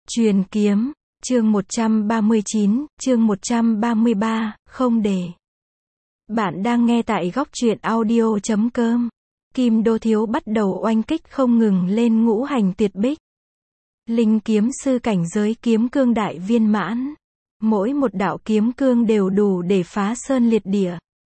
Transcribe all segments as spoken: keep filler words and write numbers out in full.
Truyền kiếm, chương một trăm ba mươi chín, chương một trăm ba mươi ba, không để. Bạn đang nghe tại góc truyện audio chấm com. Kim Đô Thiếu bắt đầu oanh kích không ngừng lên ngũ hành tuyệt bích. Linh kiếm sư cảnh giới kiếm cương đại viên mãn. Mỗi một đạo kiếm cương đều đủ để phá sơn liệt địa.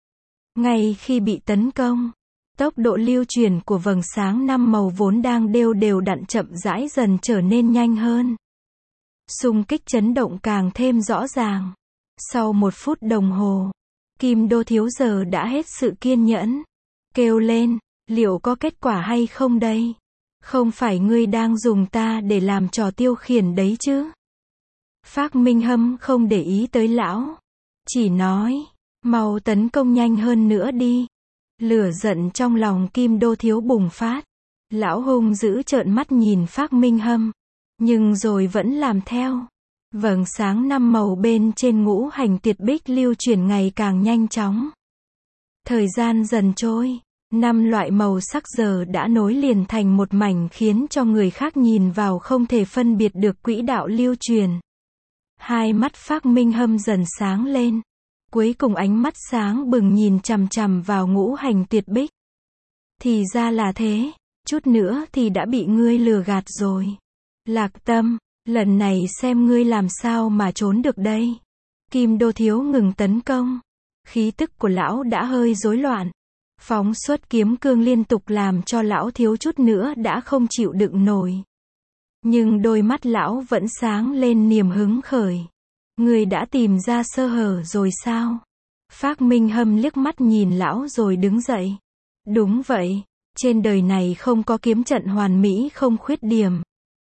Ngay khi bị tấn công, tốc độ lưu truyền của vầng sáng năm màu vốn đang đều đều đặn chậm rãi dần trở nên nhanh hơn. Xung kích chấn động càng thêm rõ ràng. Sau một phút đồng hồ, Kim Đô Thiếu giờ đã hết sự kiên nhẫn. Kêu lên, liệu có kết quả hay không đây? Không phải ngươi đang dùng ta để làm trò tiêu khiển đấy chứ? Phác Minh Hâm không để ý tới lão. Chỉ nói, mau tấn công nhanh hơn nữa đi. Lửa giận trong lòng Kim Đô Thiếu bùng phát. Lão hung dữ trợn mắt nhìn Phác Minh Hâm. Nhưng rồi vẫn làm theo. Vầng sáng năm màu bên trên ngũ hành tuyệt bích lưu chuyển ngày càng nhanh chóng. Thời gian dần trôi, năm loại màu sắc giờ đã nối liền thành một mảnh khiến cho người khác nhìn vào không thể phân biệt được quỹ đạo lưu truyền. Hai mắt Phác Minh Hâm dần sáng lên. Cuối cùng ánh mắt sáng bừng nhìn chằm chằm vào ngũ hành tuyệt bích. Thì ra là thế, chút nữa thì đã bị ngươi lừa gạt rồi. Lạc Tâm, lần này xem ngươi làm sao mà trốn được đây. Kim Đô Thiếu ngừng tấn công. Khí tức của lão đã hơi rối loạn. Phóng xuất kiếm cương liên tục làm cho lão thiếu chút nữa đã không chịu đựng nổi. Nhưng đôi mắt lão vẫn sáng lên niềm hứng khởi. Ngươi đã tìm ra sơ hở rồi sao? Phác Minh Hâm liếc mắt nhìn lão rồi đứng dậy. Đúng vậy, trên đời này không có kiếm trận hoàn mỹ không khuyết điểm.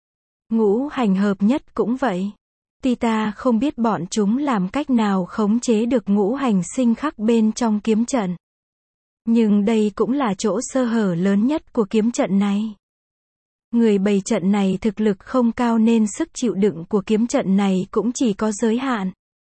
Ngũ hành hợp nhất cũng vậy. Tuy ta không biết bọn chúng làm cách nào khống chế được ngũ hành sinh khắc bên trong kiếm trận. Nhưng đây cũng là chỗ sơ hở lớn nhất của kiếm trận này. Người bày trận này thực lực không cao nên sức chịu đựng của kiếm trận này cũng chỉ có giới hạn.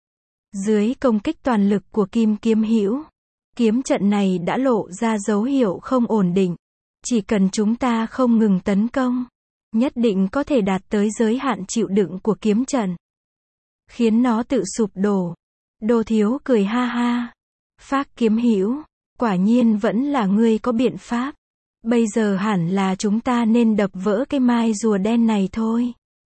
Dưới công kích toàn lực của Kim Kiếm Hữu, kiếm trận này đã lộ ra dấu hiệu không ổn định. Chỉ cần chúng ta không ngừng tấn công, nhất định có thể đạt tới giới hạn chịu đựng của kiếm trận. Khiến nó tự sụp đổ. Đô Thiếu cười ha ha. Phác Kiếm Hữu, quả nhiên vẫn là ngươi có biện pháp. Bây giờ hẳn là chúng ta nên đập vỡ cái mai rùa đen này thôi.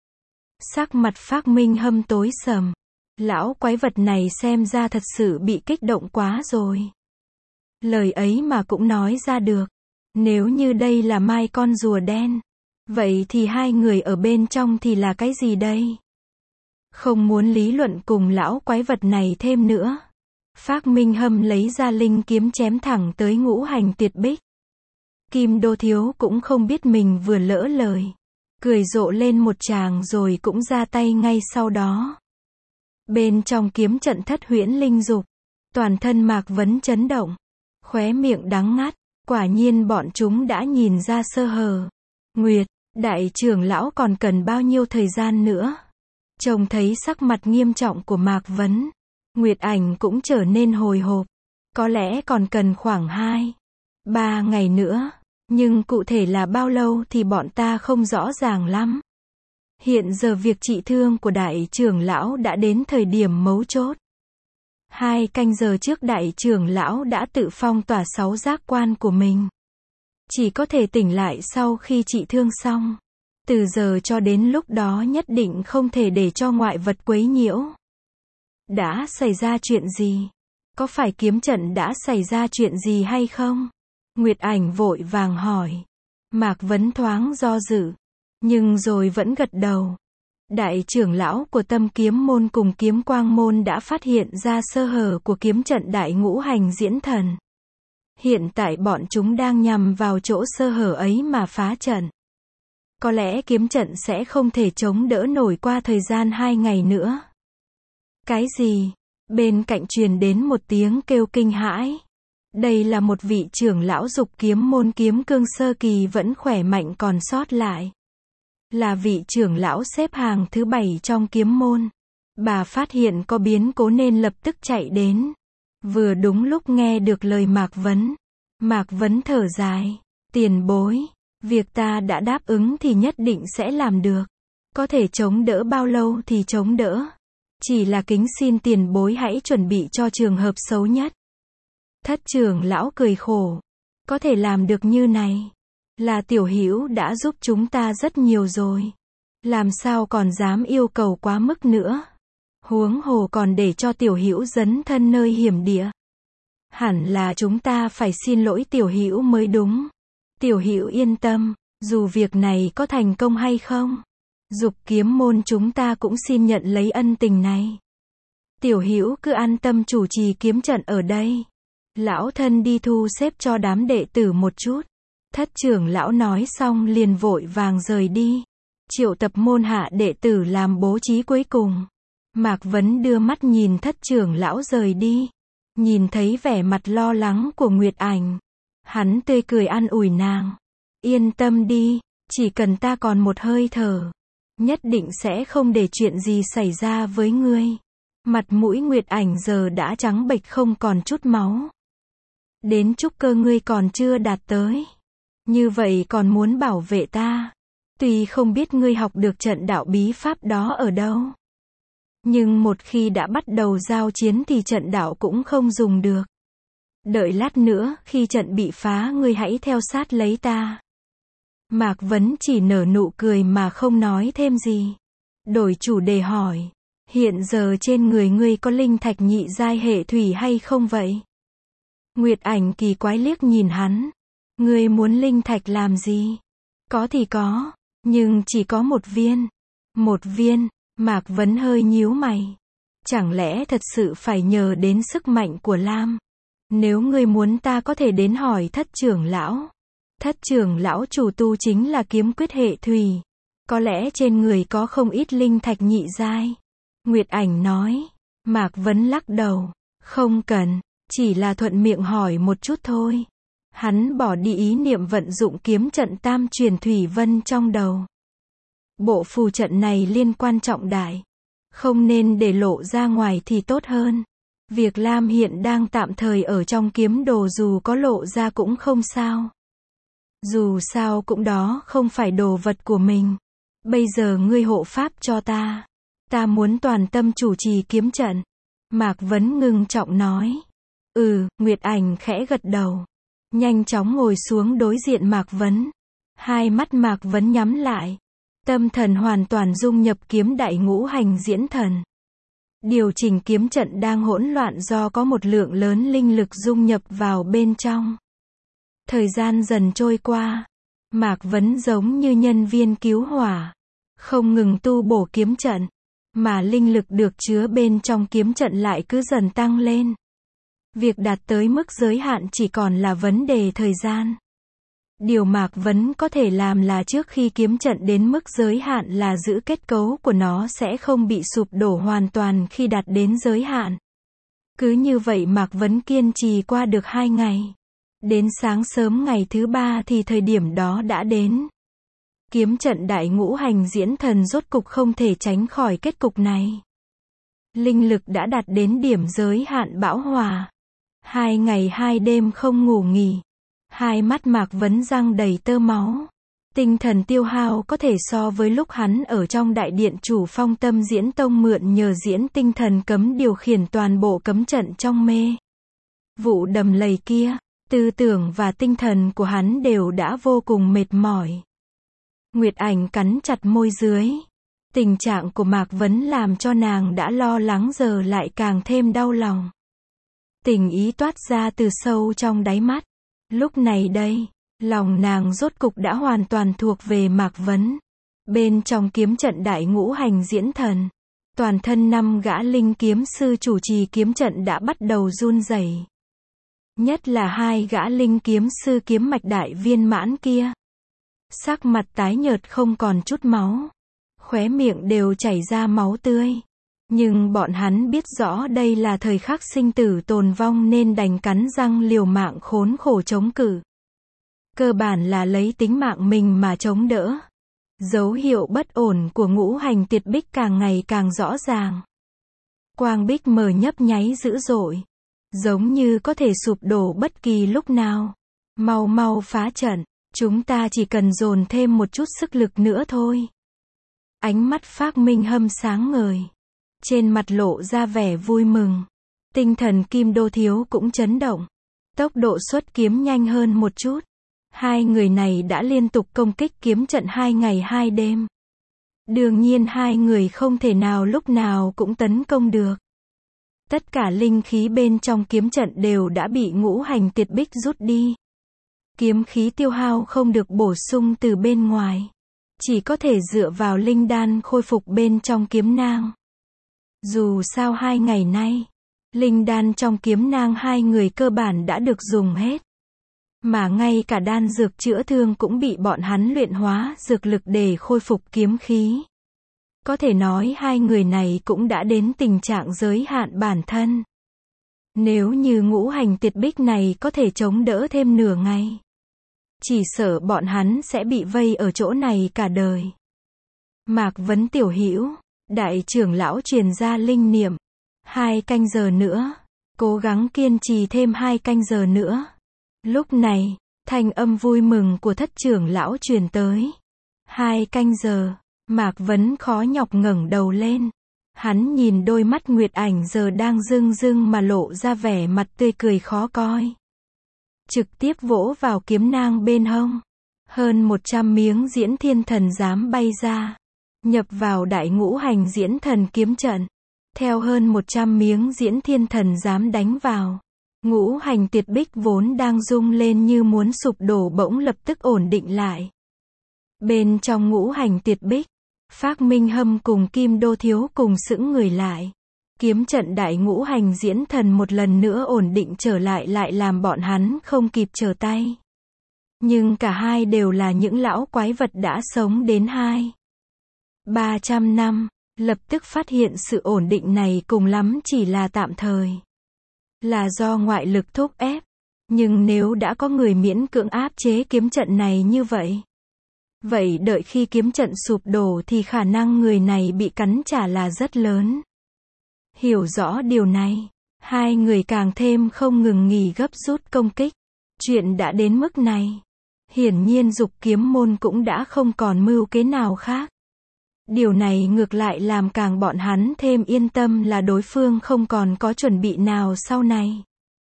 Sắc mặt Phác Minh Hâm tối sầm. Lão quái vật này xem ra thật sự bị kích động quá rồi. Lời ấy mà cũng nói ra được. Nếu như đây là mai con rùa đen, vậy thì hai người ở bên trong thì là cái gì đây? Không muốn lý luận cùng lão quái vật này thêm nữa. Phác Minh Hâm lấy ra linh kiếm chém thẳng tới ngũ hành tuyệt bích. Kim Đô Thiếu cũng không biết mình vừa lỡ lời. Cười rộ lên một tràng rồi cũng ra tay ngay sau đó. Bên trong kiếm trận thất huyễn linh dục, toàn thân Mạc Vấn chấn động. Khóe miệng đắng ngắt, quả nhiên bọn chúng đã nhìn ra sơ hở. Nguyệt, đại trưởng lão còn cần bao nhiêu thời gian nữa? Trông thấy sắc mặt nghiêm trọng của Mạc Vấn, Nguyệt Ảnh cũng trở nên hồi hộp. Có lẽ còn cần khoảng hai, ba ngày nữa, nhưng cụ thể là bao lâu thì bọn ta không rõ ràng lắm. Hiện giờ việc trị thương của đại trưởng lão đã đến thời điểm mấu chốt. Hai canh giờ trước đại trưởng lão đã tự phong tỏa sáu giác quan của mình. Chỉ có thể tỉnh lại sau khi trị thương xong. Từ giờ cho đến lúc đó nhất định không thể để cho ngoại vật quấy nhiễu. Đã xảy ra chuyện gì? Có phải kiếm trận đã xảy ra chuyện gì hay không? Nguyệt Ảnh vội vàng hỏi. Mạc Vấn thoáng do dự, nhưng rồi vẫn gật đầu. Đại trưởng lão của Tâm Kiếm Môn cùng Kiếm Quang Môn đã phát hiện ra sơ hở của kiếm trận đại ngũ hành diễn thần. Hiện tại bọn chúng đang nhằm vào chỗ sơ hở ấy mà phá trận. Có lẽ kiếm trận sẽ không thể chống đỡ nổi qua thời gian hai ngày nữa. Cái gì? Bên cạnh truyền đến một tiếng kêu kinh hãi. Đây là một vị trưởng lão dục kiếm môn kiếm cương sơ kỳ vẫn khỏe mạnh còn sót lại. Là vị trưởng lão xếp hàng thứ bảy trong kiếm môn. Bà phát hiện có biến cố nên lập tức chạy đến. Vừa đúng lúc nghe được lời Mạc Vấn. Mạc Vấn thở dài. Tiền bối, việc ta đã đáp ứng thì nhất định sẽ làm được. Có thể chống đỡ bao lâu thì chống đỡ. Chỉ là kính xin tiền bối hãy chuẩn bị cho trường hợp xấu nhất. Thất trưởng lão cười khổ. Có thể làm được như này. Là Tiểu Hữu đã giúp chúng ta rất nhiều rồi. Làm sao còn dám yêu cầu quá mức nữa. Huống hồ còn để cho Tiểu Hữu dấn thân nơi hiểm địa. Hẳn là chúng ta phải xin lỗi Tiểu Hữu mới đúng. Tiểu Hữu yên tâm, dù việc này có thành công hay không, Dục Kiếm môn chúng ta cũng xin nhận lấy ân tình này. Tiểu Hữu cứ an tâm chủ trì kiếm trận ở đây. Lão thân đi thu xếp cho đám đệ tử một chút. Thất trưởng lão nói xong liền vội vàng rời đi. Triệu tập môn hạ đệ tử làm bố trí cuối cùng. Mạc Vấn đưa mắt nhìn thất trưởng lão rời đi. Nhìn thấy vẻ mặt lo lắng của Nguyệt Ảnh. Hắn tươi cười an ủi nàng. Yên tâm đi, chỉ cần ta còn một hơi thở. Nhất định sẽ không để chuyện gì xảy ra với ngươi. Mặt mũi Nguyệt Ảnh giờ đã trắng bệch không còn chút máu. Đến trúc cơ ngươi còn chưa đạt tới. Như vậy còn muốn bảo vệ ta. Tuy không biết ngươi học được trận đạo bí pháp đó ở đâu. Nhưng một khi đã bắt đầu giao chiến thì trận đạo cũng không dùng được. Đợi lát nữa, khi trận bị phá ngươi hãy theo sát lấy ta. Mạc Vấn chỉ nở nụ cười mà không nói thêm gì. Đổi chủ đề hỏi. Hiện giờ trên người ngươi có linh thạch nhị giai hệ thủy hay không vậy? Nguyệt Ảnh kỳ quái liếc nhìn hắn. Ngươi muốn linh thạch làm gì? Có thì có, nhưng chỉ có một viên. Một viên, Mạc Vấn hơi nhíu mày. Chẳng lẽ thật sự phải nhờ đến sức mạnh của Lam? Nếu ngươi muốn ta có thể đến hỏi thất trưởng lão. Thất trưởng lão chủ tu chính là kiếm quyết hệ thủy. Có lẽ trên người có không ít linh thạch nhị giai. Nguyệt Ảnh nói. Mạc Vấn lắc đầu. Không cần, chỉ là thuận miệng hỏi một chút thôi. Hắn bỏ đi ý niệm vận dụng kiếm trận tam truyền thủy vân trong đầu. Bộ phù trận này liên quan trọng đại. Không nên để lộ ra ngoài thì tốt hơn. Việc Lam hiện đang tạm thời ở trong kiếm đồ dù có lộ ra cũng không sao. Dù sao cũng đó không phải đồ vật của mình. Bây giờ ngươi hộ pháp cho ta. Ta muốn toàn tâm chủ trì kiếm trận. Mạc Vấn ngưng trọng nói. Ừ, Nguyệt Ảnh khẽ gật đầu. Nhanh chóng ngồi xuống đối diện Mạc Vấn. Hai mắt Mạc Vấn nhắm lại. Tâm thần hoàn toàn dung nhập kiếm đại ngũ hành diễn thần. Điều chỉnh kiếm trận đang hỗn loạn do có một lượng lớn linh lực dung nhập vào bên trong. Thời gian dần trôi qua. Mạc Vấn giống như nhân viên cứu hỏa. Không ngừng tu bổ kiếm trận. Mà linh lực được chứa bên trong kiếm trận lại cứ dần tăng lên. Việc đạt tới mức giới hạn chỉ còn là vấn đề thời gian. Điều Mạc Vấn có thể làm là trước khi kiếm trận đến mức giới hạn là giữ kết cấu của nó sẽ không bị sụp đổ hoàn toàn khi đạt đến giới hạn. Cứ như vậy Mạc Vấn kiên trì qua được hai ngày. Đến sáng sớm ngày thứ ba thì thời điểm đó đã đến. Kiếm trận đại ngũ hành diễn thần rốt cục không thể tránh khỏi kết cục này. Linh lực đã đạt đến điểm giới hạn bão hòa. Hai ngày hai đêm không ngủ nghỉ. Hai mắt Mạc Vấn răng đầy tơ máu. Tinh thần tiêu hao có thể so với lúc hắn ở trong đại điện chủ Phong Tâm Diễn Tông mượn nhờ diễn tinh thần cấm điều khiển toàn bộ cấm trận trong mê vụ đầm lầy kia. Tư tưởng và tinh thần của hắn đều đã vô cùng mệt mỏi. Nguyệt Ảnh cắn chặt môi dưới. Tình trạng của Mạc Vấn làm cho nàng đã lo lắng giờ lại càng thêm đau lòng. Tình ý toát ra từ sâu trong đáy mắt. Lúc này đây, lòng nàng rốt cục đã hoàn toàn thuộc về Mạc Vấn. Bên trong kiếm trận đại ngũ hành diễn thần, toàn thân năm gã linh kiếm sư chủ trì kiếm trận đã bắt đầu run rẩy. Nhất là hai gã linh kiếm sư kiếm mạch đại viên mãn kia. Sắc mặt tái nhợt không còn chút máu. Khóe miệng đều chảy ra máu tươi. Nhưng bọn hắn biết rõ đây là thời khắc sinh tử tồn vong nên đành cắn răng liều mạng khốn khổ chống cự. Cơ bản là lấy tính mạng mình mà chống đỡ. Dấu hiệu bất ổn của ngũ hành tiệt bích càng ngày càng rõ ràng. Quang bích mờ nhấp nháy dữ dội. Giống như có thể sụp đổ bất kỳ lúc nào. Mau mau phá trận. Chúng ta chỉ cần dồn thêm một chút sức lực nữa thôi. Ánh mắt Phác Minh Hâm sáng ngời. Trên mặt lộ ra vẻ vui mừng. Tinh thần Kim Đô Thiếu cũng chấn động. Tốc độ xuất kiếm nhanh hơn một chút. Hai người này đã liên tục công kích kiếm trận hai ngày hai đêm. Đương nhiên hai người không thể nào lúc nào cũng tấn công được. Tất cả linh khí bên trong kiếm trận đều đã bị ngũ hành tiệt bích rút đi. Kiếm khí tiêu hao không được bổ sung từ bên ngoài. Chỉ có thể dựa vào linh đan khôi phục bên trong kiếm nang. Dù sao hai ngày nay, linh đan trong kiếm nang hai người cơ bản đã được dùng hết. Mà ngay cả đan dược chữa thương cũng bị bọn hắn luyện hóa dược lực để khôi phục kiếm khí. Có thể nói hai người này cũng đã đến tình trạng giới hạn bản thân. Nếu như ngũ hành tiệt bích này có thể chống đỡ thêm nửa ngày, chỉ sợ bọn hắn sẽ bị vây ở chỗ này cả đời. Mạc Vấn tiểu hữu, đại trưởng lão truyền ra linh niệm. Hai canh giờ nữa, cố gắng kiên trì thêm hai canh giờ nữa. Lúc này, thanh âm vui mừng của thất trưởng lão truyền tới. Hai canh giờ, Mạc Vấn khó nhọc ngẩng đầu lên. Hắn nhìn đôi mắt Nguyệt Ảnh giờ đang rưng rưng mà lộ ra vẻ mặt tươi cười khó coi. Trực tiếp vỗ vào kiếm nang bên hông. Hơn một trăm miếng diễn thiên thần giám bay ra. Nhập vào đại ngũ hành diễn thần kiếm trận. Theo hơn một trăm miếng diễn thiên thần giám đánh vào. Ngũ hành tiệt bích vốn đang rung lên như muốn sụp đổ bỗng lập tức ổn định lại. Bên trong ngũ hành tiệt bích, Phác Minh Hâm cùng Kim Đô Thiếu cùng sững người lại. Kiếm trận đại ngũ hành diễn thần một lần nữa ổn định trở lại lại làm bọn hắn không kịp trở tay. Nhưng cả hai đều là những lão quái vật đã sống đến hai ba trăm năm, lập tức phát hiện sự ổn định này cùng lắm chỉ là tạm thời. Là do ngoại lực thúc ép. Nhưng nếu đã có người miễn cưỡng áp chế kiếm trận này như vậy, vậy đợi khi kiếm trận sụp đổ thì khả năng người này bị cắn trả là rất lớn. Hiểu rõ điều này, hai người càng thêm không ngừng nghỉ gấp rút công kích. Chuyện đã đến mức này, hiển nhiên Dục Kiếm môn cũng đã không còn mưu kế nào khác. Điều này ngược lại làm càng bọn hắn thêm yên tâm là đối phương không còn có chuẩn bị nào sau này.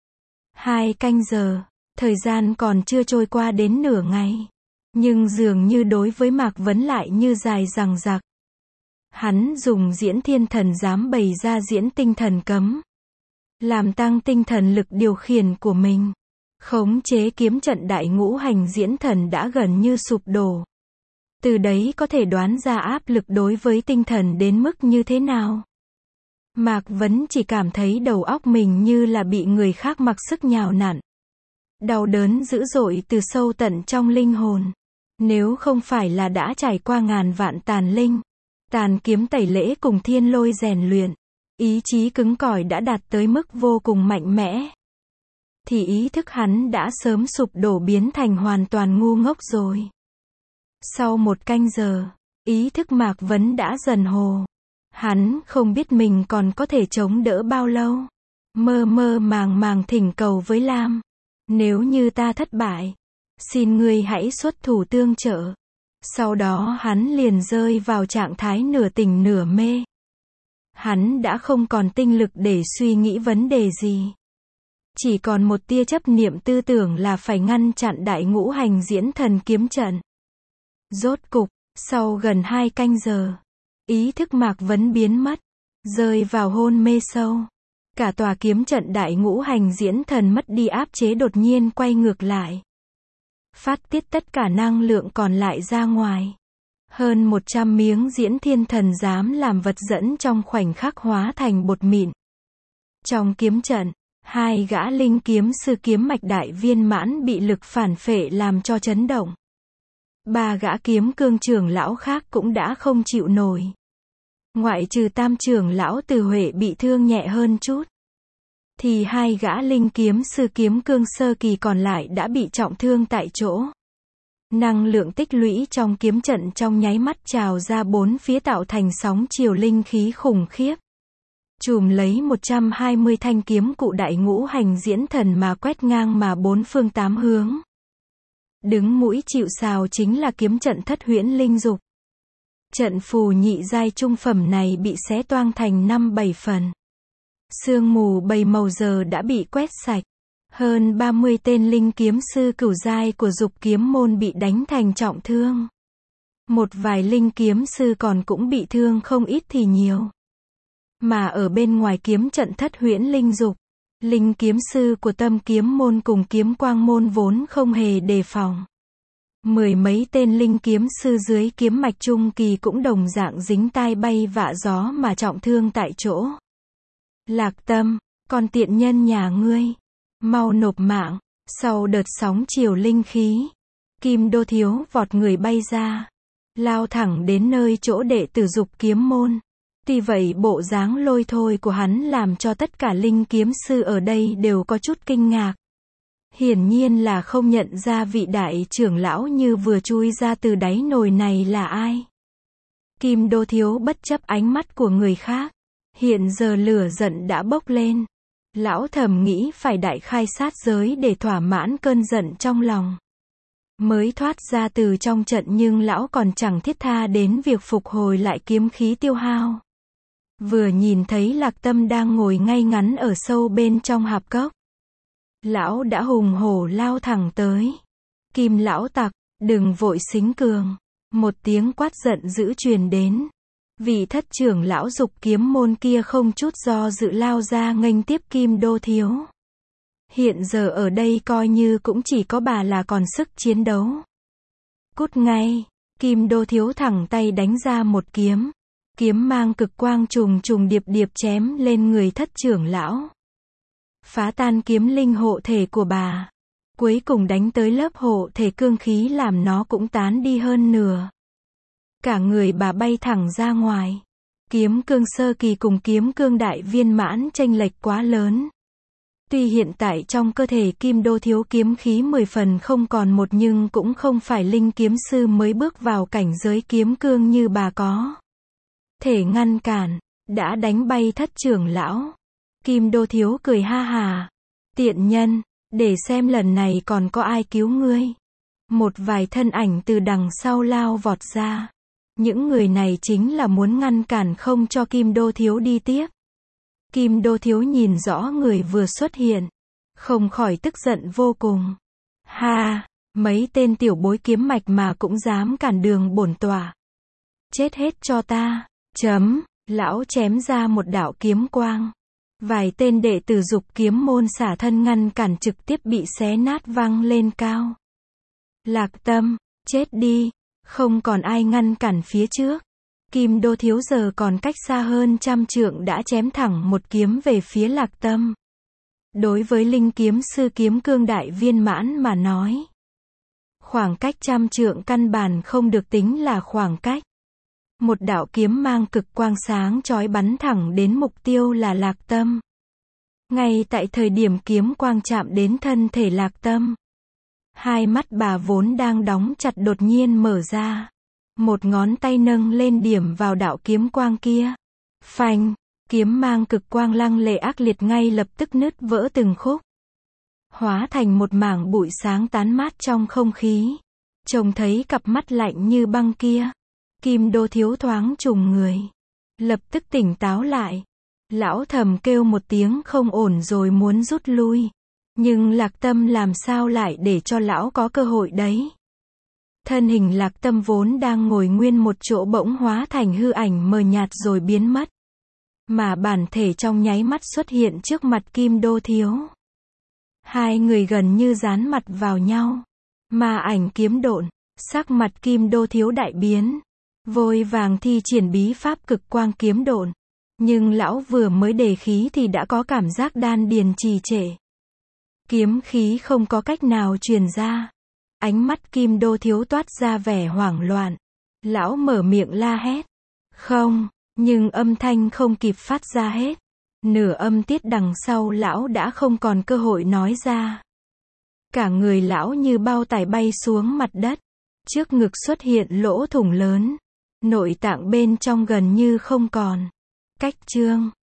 Hai canh giờ, thời gian còn chưa trôi qua đến nửa ngày. Nhưng dường như đối với Mạc Vấn lại như dài dằng dặc. Hắn dùng diễn thiên thần giám bày ra diễn tinh thần cấm. Làm tăng tinh thần lực điều khiển của mình. Khống chế kiếm trận đại ngũ hành diễn thần đã gần như sụp đổ. Từ đấy có thể đoán ra áp lực đối với tinh thần đến mức như thế nào. Mạc Vấn chỉ cảm thấy đầu óc mình như là bị người khác mặc sức nhào nặn. Đau đớn dữ dội từ sâu tận trong linh hồn. Nếu không phải là đã trải qua ngàn vạn tàn linh, tàn kiếm tẩy lễ cùng thiên lôi rèn luyện, ý chí cứng cỏi đã đạt tới mức vô cùng mạnh mẽ, thì ý thức hắn đã sớm sụp đổ biến thành hoàn toàn ngu ngốc rồi. Sau một canh giờ, ý thức Mạc Vấn đã dần hồ. Hắn không biết mình còn có thể chống đỡ bao lâu. Mơ mơ màng màng thỉnh cầu với Lam. Nếu như ta thất bại, xin ngươi hãy xuất thủ tương trợ. Sau đó hắn liền rơi vào trạng thái nửa tỉnh nửa mê. Hắn đã không còn tinh lực để suy nghĩ vấn đề gì. Chỉ còn một tia chấp niệm tư tưởng là phải ngăn chặn đại ngũ hành diễn thần kiếm trận. Rốt cục, sau gần hai canh giờ, ý thức Mạc Vấn biến mất, rơi vào hôn mê sâu. Cả tòa kiếm trận đại ngũ hành diễn thần mất đi áp chế đột nhiên quay ngược lại. Phát tiết tất cả năng lượng còn lại ra ngoài. Hơn một trăm miếng diễn thiên thần giám làm vật dẫn trong khoảnh khắc hóa thành bột mịn. Trong kiếm trận, hai gã linh kiếm sư kiếm mạch đại viên mãn bị lực phản phệ làm cho chấn động. Ba gã kiếm cương trưởng lão khác cũng đã không chịu nổi. Ngoại trừ tam trưởng lão Từ Huệ bị thương nhẹ hơn chút, thì hai gã linh kiếm sư kiếm cương sơ kỳ còn lại đã bị trọng thương tại chỗ. Năng lượng tích lũy trong kiếm trận trong nháy mắt trào ra bốn phía tạo thành sóng chiều linh khí khủng khiếp. Chùm lấy một trăm hai mươi thanh kiếm cụ đại ngũ hành diễn thần mà quét ngang mà bốn phương tám hướng. Đứng mũi chịu sào chính là kiếm trận thất huyễn linh dục. Trận phù nhị giai trung phẩm này bị xé toang thành năm bảy phần. Sương mù bảy màu giờ đã bị quét sạch. Hơn ba mươi tên linh kiếm sư cửu giai của Dục Kiếm môn bị đánh thành trọng thương. Một vài linh kiếm sư còn cũng bị thương không ít thì nhiều. Mà ở bên ngoài kiếm trận thất huyễn linh dục, linh kiếm sư của Tâm Kiếm môn cùng Kiếm Quang môn vốn không hề đề phòng. Mười mấy tên linh kiếm sư dưới kiếm mạch trung kỳ cũng đồng dạng dính tai bay vạ gió mà trọng thương tại chỗ. Lạc Tâm, con tiện nhân nhà ngươi, mau nộp mạng. Sau đợt sóng chiều linh khí, Kim Đô Thiếu vọt người bay ra, lao thẳng đến nơi chỗ đệ tử Dục Kiếm môn. Tuy vậy bộ dáng lôi thôi của hắn làm cho tất cả linh kiếm sư ở đây đều có chút kinh ngạc. Hiển nhiên là không nhận ra vị đại trưởng lão như vừa chui ra từ đáy nồi này là ai. Kim Đô Thiếu bất chấp ánh mắt của người khác. Hiện giờ lửa giận đã bốc lên. Lão thầm nghĩ phải đại khai sát giới để thỏa mãn cơn giận trong lòng. Mới thoát ra từ trong trận nhưng lão còn chẳng thiết tha đến việc phục hồi lại kiếm khí tiêu hao. Vừa nhìn thấy Lạc Tâm đang ngồi ngay ngắn ở sâu bên trong hạp cốc. Lão đã hùng hổ lao thẳng tới. Kim lão tặc, đừng vội xính cường. Một tiếng quát giận dữ truyền đến. Vị thất trưởng lão Dục Kiếm môn kia không chút do dự lao ra nghênh tiếp Kim Đô Thiếu. Hiện giờ ở đây coi như cũng chỉ có bà là còn sức chiến đấu. Cút ngay, Kim Đô Thiếu thẳng tay đánh ra một kiếm. Kiếm mang cực quang trùng trùng điệp điệp chém lên người thất trưởng lão. Phá tan kiếm linh hộ thể của bà. Cuối cùng đánh tới lớp hộ thể cương khí làm nó cũng tán đi hơn nửa. Cả người bà bay thẳng ra ngoài. Kiếm cương sơ kỳ cùng kiếm cương đại viên mãn chênh lệch quá lớn. Tuy hiện tại trong cơ thể Kim Đô Thiếu kiếm khí mười phần không còn một nhưng cũng không phải linh kiếm sư mới bước vào cảnh giới kiếm cương như bà có thể ngăn cản, đã đánh bay thất trưởng lão. Kim Đô Thiếu cười ha hà. Tiện nhân, để xem lần này còn có ai cứu ngươi. Một vài thân ảnh từ đằng sau lao vọt ra. Những người này chính là muốn ngăn cản không cho Kim Đô Thiếu đi tiếp. Kim Đô Thiếu nhìn rõ người vừa xuất hiện. Không khỏi tức giận vô cùng. Ha, mấy tên tiểu bối kiếm mạch mà cũng dám cản đường bổn tọa. Chết hết cho ta. Chấm, lão chém ra một đạo kiếm quang. Vài tên đệ tử Dục Kiếm môn xả thân ngăn cản trực tiếp bị xé nát văng lên cao. Lạc Tâm, chết đi, không còn ai ngăn cản phía trước. Kim Đô Thiếu giờ còn cách xa hơn trăm trượng đã chém thẳng một kiếm về phía Lạc Tâm. Đối với linh kiếm sư kiếm cương đại viên mãn mà nói, khoảng cách trăm trượng căn bản không được tính là khoảng cách. Một đạo kiếm mang cực quang sáng chói bắn thẳng đến mục tiêu là Lạc Tâm. Ngay tại thời điểm kiếm quang chạm đến thân thể Lạc Tâm, hai mắt bà vốn đang đóng chặt đột nhiên mở ra. Một ngón tay nâng lên điểm vào đạo kiếm quang kia. Phanh, kiếm mang cực quang lăng lệ ác liệt ngay lập tức nứt vỡ từng khúc. Hóa thành một mảng bụi sáng tán mát trong không khí. Trông thấy cặp mắt lạnh như băng kia. Kim Đô Thiếu thoáng trùng người. Lập tức tỉnh táo lại. Lão thầm kêu một tiếng không ổn rồi muốn rút lui. Nhưng Lạc Tâm làm sao lại để cho lão có cơ hội đấy. Thân hình Lạc Tâm vốn đang ngồi nguyên một chỗ bỗng hóa thành hư ảnh mờ nhạt rồi biến mất. Mà bản thể trong nháy mắt xuất hiện trước mặt Kim Đô Thiếu. Hai người gần như dán mặt vào nhau. Ma ảnh kiếm độn, sắc mặt Kim Đô Thiếu đại biến. Vội vàng thi triển bí pháp cực quang kiếm độn. Nhưng lão vừa mới đề khí thì đã có cảm giác đan điền trì trệ. Kiếm khí không có cách nào truyền ra. Ánh mắt Kim Đô Thiếu toát ra vẻ hoảng loạn. Lão mở miệng la hét. Không, nhưng âm thanh không kịp phát ra hết. Nửa âm tiết đằng sau lão đã không còn cơ hội nói ra. Cả người lão như bao tải bay xuống mặt đất. Trước ngực xuất hiện lỗ thủng lớn. Nội tạng bên trong gần như không còn. Cách chương